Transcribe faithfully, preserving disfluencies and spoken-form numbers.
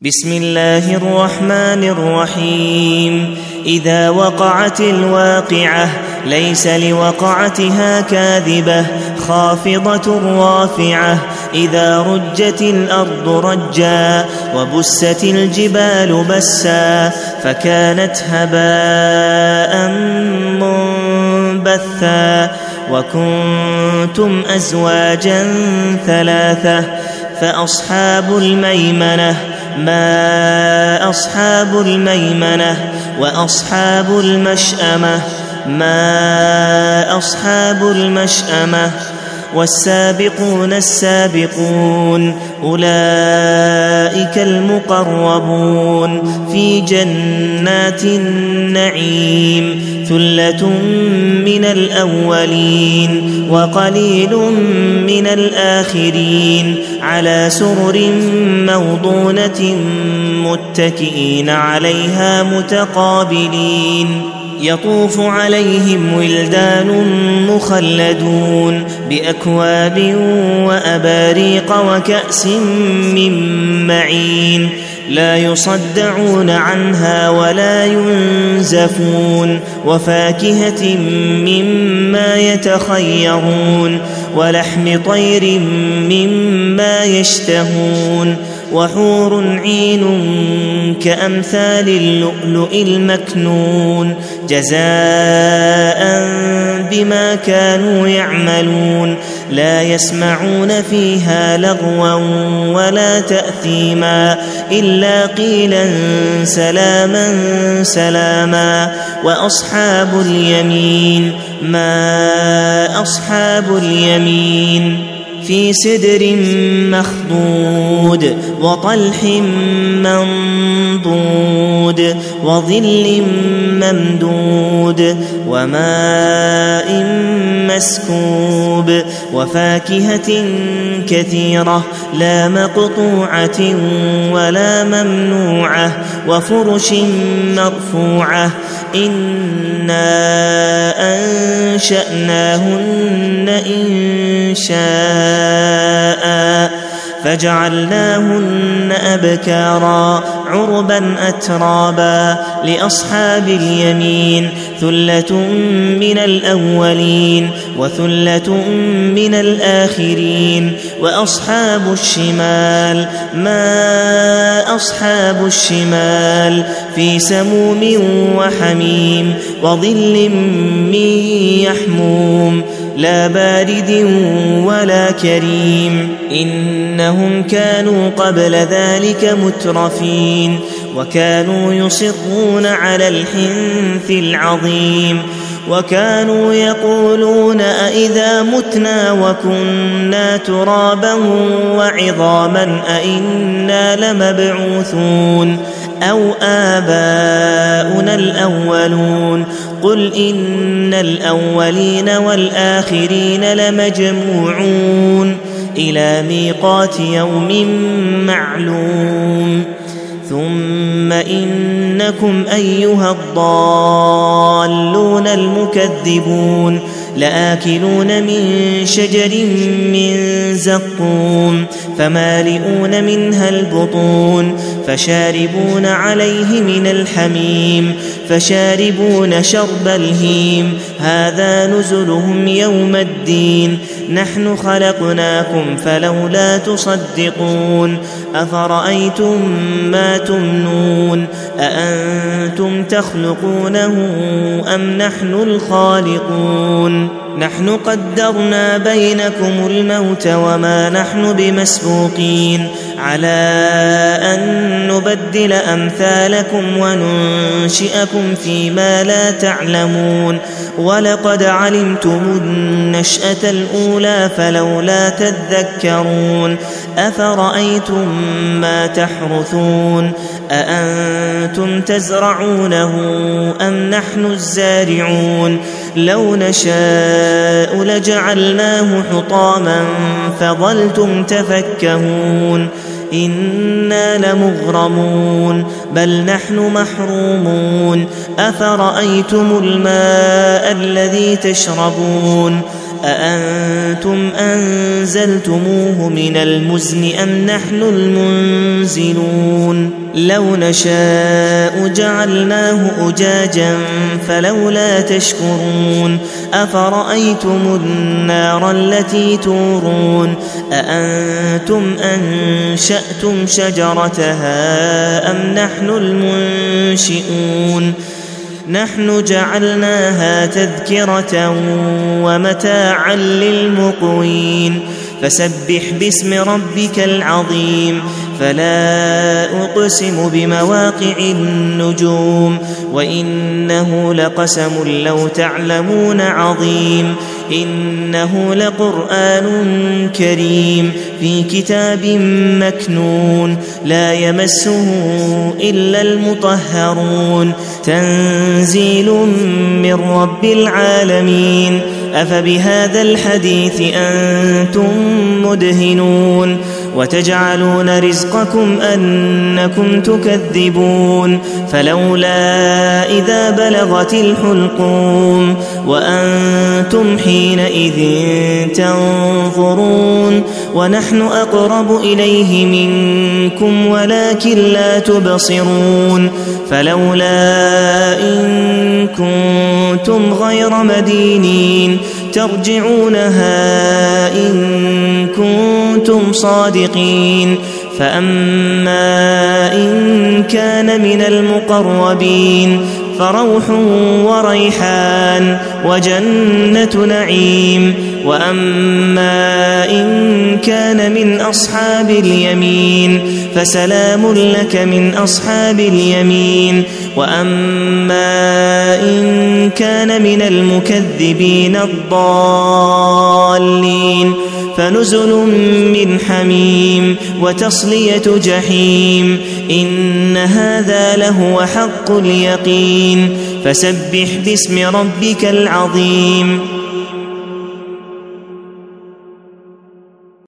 بسم الله الرحمن الرحيم. إذا وقعت الواقعة ليس لوقعتها كاذبة خافضة رافعة. إذا رجت الأرض رجا وبست الجبال بسا فكانت هباء منبثا وكنتم أزواجا ثلاثة فأصحاب الميمنة ما أصحاب الميمنة وأصحاب المشأمة ما أصحاب المشأمة والسابقون السابقون أولئك المقربون في جنات النعيم ثلة من الأولين وقليل من الآخرين على سرر موضونة متكئين عليها متقابلين يطوف عليهم ولدان مخلدون بأكواب وأباريق وكأس من معين لا يصدعون عنها ولا ينزفون وفاكهة مما يتخيرون ولحم طير مما يشتهون وحور عين كأمثال اللؤلؤ المكنون جزاء بما كانوا يعملون لا يسمعون فيها لغوا ولا تأثيما إلا قيلا سلاما سلاما. وأصحاب اليمين ما أصحاب اليمين في سدر مخضود وطلح منضود وظل ممدود وماء مسكوب وفاكهة كثيرة لا مقطوعة ولا ممنوعة وفرش مرفوعة إنا أنشأناهن إن شاء فجعلناهن أبكارا عربا أترابا لأصحاب اليمين ثلة من الأولين وثلة من الآخرين. وأصحاب الشمال ما أصحاب الشمال في سموم وحميم وظل من يحموم لا بارد ولا كريم إنهم كانوا قبل ذلك مترفين وكانوا يصرون على الحنث العظيم وكانوا يقولون أئذا متنا وكنا ترابا وعظاما أئنا لمبعوثون أو آباؤنا الأولون قل إن الأولين والآخرين لمجموعون إلى ميقات يوم معلوم ثم إنكم أيها الضالون المكذبون لآكلون من شجر من زقوم فمالئون منها البطون فشاربون عليه من الحميم فشاربون شرب الهيم هذا نزلهم يوم الدين نحن خلقناكم فلولا تصدقون أفرأيتم ما تمنون أأنتم تخلقونه أم نحن الخالقون نحن قدرنا بينكم الموت وما نحن بمسبوقين على أن نبدل أمثالكم وننشئكم فيما لا تعلمون ولقد علمتم النشأة الأولى فلولا تذكرون أفرأيتم ما تحرثون أأنتم تزرعونه أم نحن الزارعون لو نشاء لجعلناه حطاما فظلتم تفكهون إنا لمغرمون بل نحن محرومون أفرأيتم الماء الذي تشربون أأنتم أنزلتموه من المزن أم نحن المنزلون لو نشاء جعلناه أجاجا فلولا تشكرون أفرأيتم النار التي تورون أأنتم أنشأتم شجرتها أم نحن المنشئون نحن جعلناها تذكرة ومتاعا للمقوين فسبح باسم ربك العظيم فلا أقسم بمواقع النجوم وإنه لقسم لو تعلمون عظيم إنه لقرآن كريم في كتاب مكنون لا يمسه إلا المطهرون تنزيل من رب العالمين أفبهذا الحديث أنتم مدهنون وتجعلون رزقكم أنكم تكذبون فلولا إذا بلغت الحلقوم وأنتم حينئذ تنظرون ونحن أقرب إليه منكم ولكن لا تبصرون فلولا إن كنتم غير مدينين ترجعونها إن كنتم صادقين فأما إن كان من المقربين فروح وريحان وجنة نعيم وأما إن كان من أصحاب اليمين فسلام لك من أصحاب اليمين وأما إن كان من المكذبين الضالين فنزل من حميم وتصلية جحيم إن هذا لهو حق اليقين فسبح باسم ربك العظيم